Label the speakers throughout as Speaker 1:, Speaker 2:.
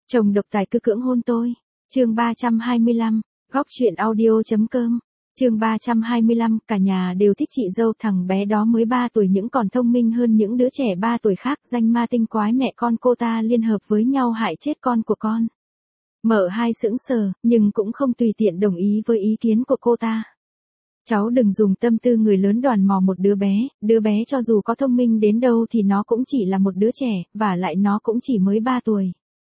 Speaker 1: Chồng độc tài cứ cưỡng hôn tôi. Chương 325, góc truyện audio.com. Chương 325, cả nhà đều thích chị dâu, thằng bé đó mới 3 tuổi những còn thông minh hơn những đứa trẻ 3 tuổi khác, danh ma tinh quái mẹ con cô ta liên hợp với nhau hại chết con của con. Mợ hai sững sờ, nhưng cũng không tùy tiện đồng ý với ý kiến của cô ta. Cháu đừng dùng tâm tư người lớn đoàn mò một đứa bé cho dù có thông minh đến đâu thì nó cũng chỉ là một đứa trẻ, và lại nó cũng chỉ mới 3 tuổi.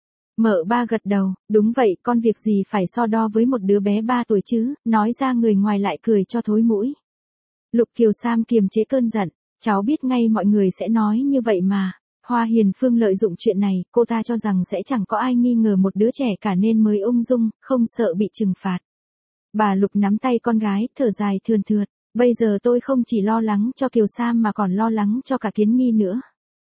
Speaker 1: Mợ ba gật đầu, đúng vậy, con việc gì phải so đo với một đứa bé 3 tuổi chứ, nói ra người ngoài lại cười cho thối mũi. Lục Kiều Sam kiềm chế cơn giận, cháu biết ngay mọi người sẽ nói như vậy mà. Hoa Hiền Phương lợi dụng chuyện này, cô ta cho rằng sẽ chẳng có ai nghi ngờ một đứa trẻ cả nên mới ung dung, không sợ bị trừng phạt. Bà Lục nắm tay con gái, thở dài thườn thượt, bây giờ tôi không chỉ lo lắng cho Kiều Sam mà còn lo lắng cho cả Kiến Nghi nữa.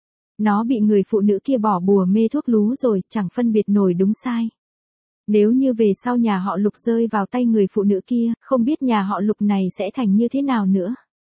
Speaker 1: Nó bị người phụ nữ kia bỏ bùa mê thuốc lú rồi, chẳng phân biệt nổi đúng sai. Nếu như về sau nhà họ Lục rơi vào tay người phụ nữ kia, không biết nhà họ Lục này sẽ thành như thế nào nữa.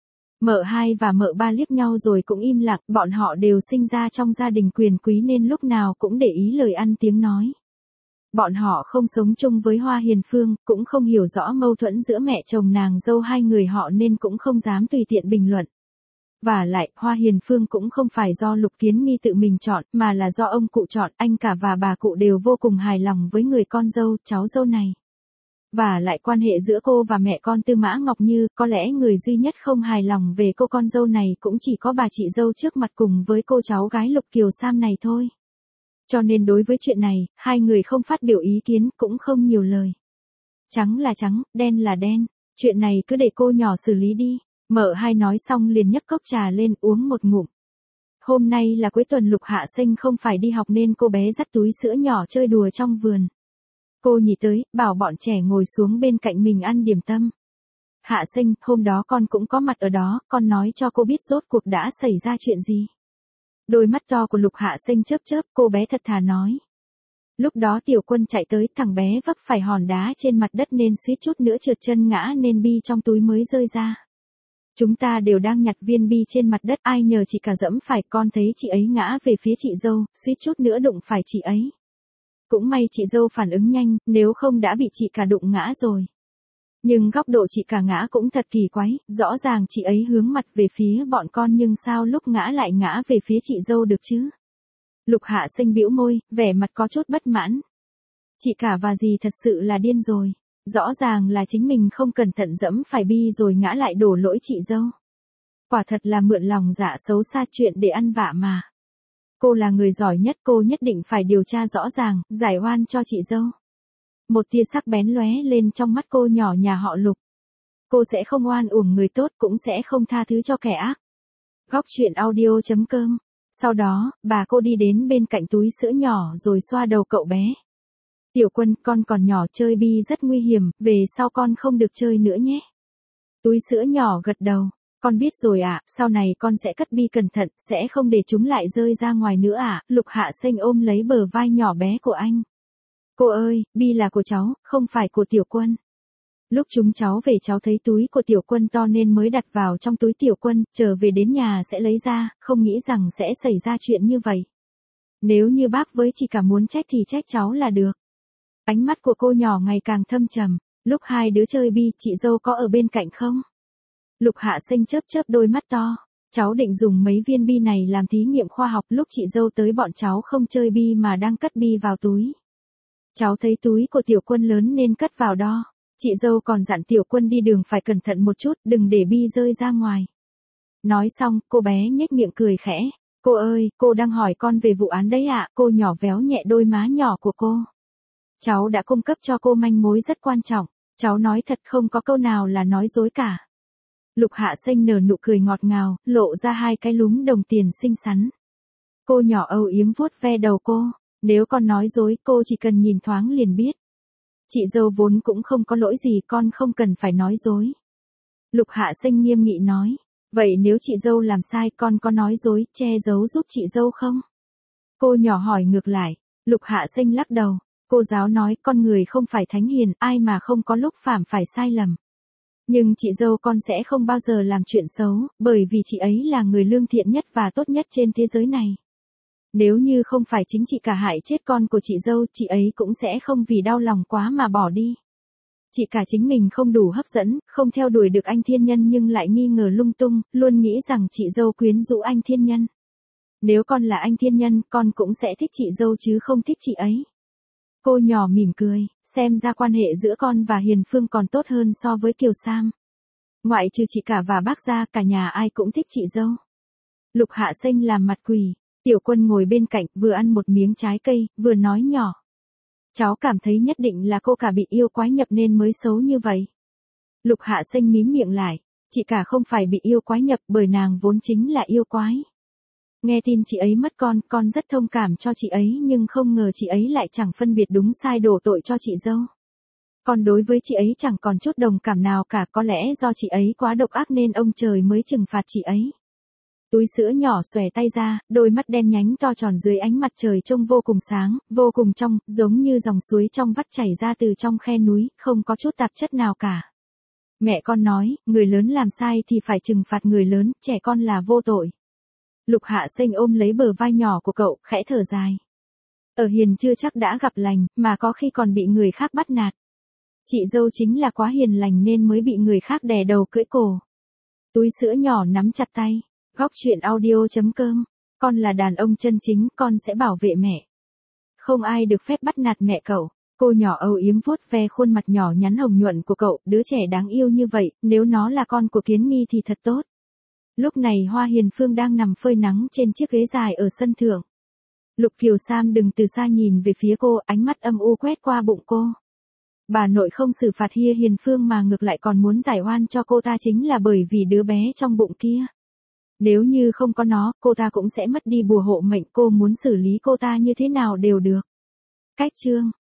Speaker 1: Mợ hai và mợ ba liếc nhau rồi cũng im lặng, bọn họ đều sinh ra trong gia đình quyền quý nên lúc nào cũng để ý lời ăn tiếng nói. Bọn họ không sống chung với Hoa Hiền Phương, cũng không hiểu rõ mâu thuẫn giữa mẹ chồng nàng dâu hai người họ nên cũng không dám tùy tiện bình luận. Và lại, Hoa Hiền Phương cũng không phải do Lục Kiến Nghi tự mình chọn, mà là do ông cụ chọn, anh cả và bà cụ đều vô cùng hài lòng với người con dâu, cháu dâu này. Và lại quan hệ giữa cô và mẹ con Tư Mã Ngọc Như, có lẽ người duy nhất không hài lòng về cô con dâu này cũng chỉ có bà chị dâu trước mặt cùng với cô cháu gái Lục Kiều Sam này thôi. Cho nên đối với chuyện này, hai người không phát biểu ý kiến, cũng không nhiều lời. Trắng là trắng, đen là đen, chuyện này cứ để cô nhỏ xử lý đi. Mợ hai nói xong liền nhấc cốc trà lên uống một ngụm. Hôm nay là cuối tuần Lục Hạ Sinh không phải đi học nên cô bé dắt túi sữa nhỏ chơi đùa trong vườn. Cô nhỉ tới, bảo bọn trẻ ngồi xuống bên cạnh mình ăn điểm tâm. Hạ Sinh, hôm đó con cũng có mặt ở đó, con nói cho cô biết rốt cuộc đã xảy ra chuyện gì. Đôi mắt to của Lục Hạ Sinh chớp chớp, cô bé thật thà nói. Lúc đó Tiểu Quân chạy tới, thằng bé vấp phải hòn đá trên mặt đất nên suýt chút nữa trượt chân ngã nên bi trong túi mới rơi ra. Chúng ta đều đang nhặt viên bi trên mặt đất, ai nhờ chị cả dẫm phải, con thấy chị ấy ngã về phía chị dâu, suýt chút nữa đụng phải chị ấy. Cũng may chị dâu phản ứng nhanh, nếu không đã bị chị cả đụng ngã rồi. Nhưng góc độ chị cả ngã cũng thật kỳ quái, rõ ràng chị ấy hướng mặt về phía bọn con nhưng sao lúc ngã lại ngã về phía chị dâu được chứ? Lục Hạ Sinh bĩu môi, vẻ mặt có chút bất mãn. Chị cả và dì thật sự là điên rồi. Rõ ràng là chính mình không cẩn thận dẫm phải bi rồi ngã lại đổ lỗi chị dâu. Quả thật là mượn lòng dạ xấu xa chuyện để ăn vạ mà. Cô là người giỏi nhất, cô nhất định phải điều tra rõ ràng, giải oan cho chị dâu. Một tia sắc bén lóe lên trong mắt cô nhỏ nhà họ Lục. Cô sẽ không oan uổng người tốt, cũng sẽ không tha thứ cho kẻ ác. Góc truyện audio.com. Sau đó, bà cô đi đến bên cạnh túi sữa nhỏ rồi xoa đầu cậu bé. Tiểu Quân, con còn nhỏ, chơi bi rất nguy hiểm, về sau con không được chơi nữa nhé. Túi sữa nhỏ gật đầu, con biết rồi ạ, sau này con sẽ cất bi cẩn thận, sẽ không để chúng lại rơi ra ngoài nữa ạ. Lục Hạ Sinh ôm lấy bờ vai nhỏ bé của anh. Cô ơi, bi là của cháu, không phải của Tiểu Quân. Lúc chúng cháu về cháu thấy túi của Tiểu Quân to nên mới đặt vào trong túi Tiểu Quân, trở về đến nhà sẽ lấy ra, không nghĩ rằng sẽ xảy ra chuyện như vậy. Nếu như bác với chị cả muốn trách thì trách cháu là được. Ánh mắt của cô nhỏ ngày càng thâm trầm, lúc hai đứa chơi bi, chị dâu có ở bên cạnh không? Lục Hạ Sinh chớp chớp đôi mắt to, cháu định dùng mấy viên bi này làm thí nghiệm khoa học, lúc chị dâu tới bọn cháu không chơi bi mà đang cất bi vào túi. Cháu thấy túi của Tiểu Quân lớn nên cất vào đó, chị dâu còn dặn Tiểu Quân đi đường phải cẩn thận một chút, đừng để bi rơi ra ngoài. Nói xong, cô bé nhếch miệng cười khẽ, cô ơi, cô đang hỏi con về vụ án đấy ạ, cô nhỏ véo nhẹ đôi má nhỏ của cô. Cháu đã cung cấp cho cô manh mối rất quan trọng, cháu nói thật không có câu nào là nói dối cả. Lục Hạ Sinh nở nụ cười ngọt ngào, lộ ra hai cái lúm đồng tiền xinh xắn. Cô nhỏ âu yếm vuốt ve đầu cô, nếu con nói dối cô chỉ cần nhìn thoáng liền biết. Chị dâu vốn cũng không có lỗi gì, con không cần phải nói dối. Lục Hạ Sinh nghiêm nghị nói, vậy nếu chị dâu làm sai con có nói dối, che giấu giúp chị dâu không? Cô nhỏ hỏi ngược lại, Lục Hạ Sinh lắc đầu. Cô giáo nói con người không phải thánh hiền, ai mà không có lúc phạm phải sai lầm. Nhưng chị dâu con sẽ không bao giờ làm chuyện xấu, bởi vì chị ấy là người lương thiện nhất và tốt nhất trên thế giới này. Nếu như không phải chính chị cả hại chết con của chị dâu, chị ấy cũng sẽ không vì đau lòng quá mà bỏ đi. Chị cả chính mình không đủ hấp dẫn, không theo đuổi được anh thiên nhân nhưng lại nghi ngờ lung tung, luôn nghĩ rằng chị dâu quyến rũ anh thiên nhân. Nếu con là anh thiên nhân, con cũng sẽ thích chị dâu chứ không thích chị ấy. Cô nhỏ mỉm cười, xem ra quan hệ giữa con và Hiền Phương còn tốt hơn so với Kiều Sam. Ngoại trừ chị cả và bác ra, cả nhà ai cũng thích chị dâu. Lục Hạ Xanh làm mặt quỷ, Tiểu Quân ngồi bên cạnh, vừa ăn một miếng trái cây, vừa nói nhỏ. Cháu cảm thấy nhất định là cô cả bị yêu quái nhập nên mới xấu như vậy. Lục Hạ Xanh mím miệng lại, chị cả không phải bị yêu quái nhập bởi nàng vốn chính là yêu quái. Nghe tin chị ấy mất con rất thông cảm cho chị ấy nhưng không ngờ chị ấy lại chẳng phân biệt đúng sai đổ tội cho chị dâu. Con đối với chị ấy chẳng còn chút đồng cảm nào cả, có lẽ do chị ấy quá độc ác nên ông trời mới trừng phạt chị ấy. Túi sữa nhỏ xòe tay ra, đôi mắt đen nhánh to tròn dưới ánh mặt trời trông vô cùng sáng, vô cùng trong, giống như dòng suối trong vắt chảy ra từ trong khe núi, không có chút tạp chất nào cả. Mẹ con nói, người lớn làm sai thì phải trừng phạt người lớn, trẻ con là vô tội. Lục Hạ Xanh ôm lấy bờ vai nhỏ của cậu, khẽ thở dài. Ở hiền chưa chắc đã gặp lành, mà có khi còn bị người khác bắt nạt. Chị dâu chính là quá hiền lành nên mới bị người khác đè đầu cưỡi cổ. Túi sữa nhỏ nắm chặt tay. Góc chuyện audio.com. Con là đàn ông chân chính, con sẽ bảo vệ mẹ. Không ai được phép bắt nạt mẹ cậu. Cô nhỏ âu yếm vuốt ve khuôn mặt nhỏ nhắn hồng nhuận của cậu, đứa trẻ đáng yêu như vậy, nếu nó là con của Kiến Nghi thì thật tốt. Lúc này Hoa Hiền Phương đang nằm phơi nắng trên chiếc ghế dài ở sân thượng. Lục Kiều Sam đứng từ xa nhìn về phía cô, ánh mắt âm u quét qua bụng cô. Bà nội không xử phạt Hiền Phương mà ngược lại còn muốn giải oan cho cô ta chính là bởi vì đứa bé trong bụng kia. Nếu như không có nó, cô ta cũng sẽ mất đi bùa hộ mệnh, cô muốn xử lý cô ta như thế nào đều được. Cách chương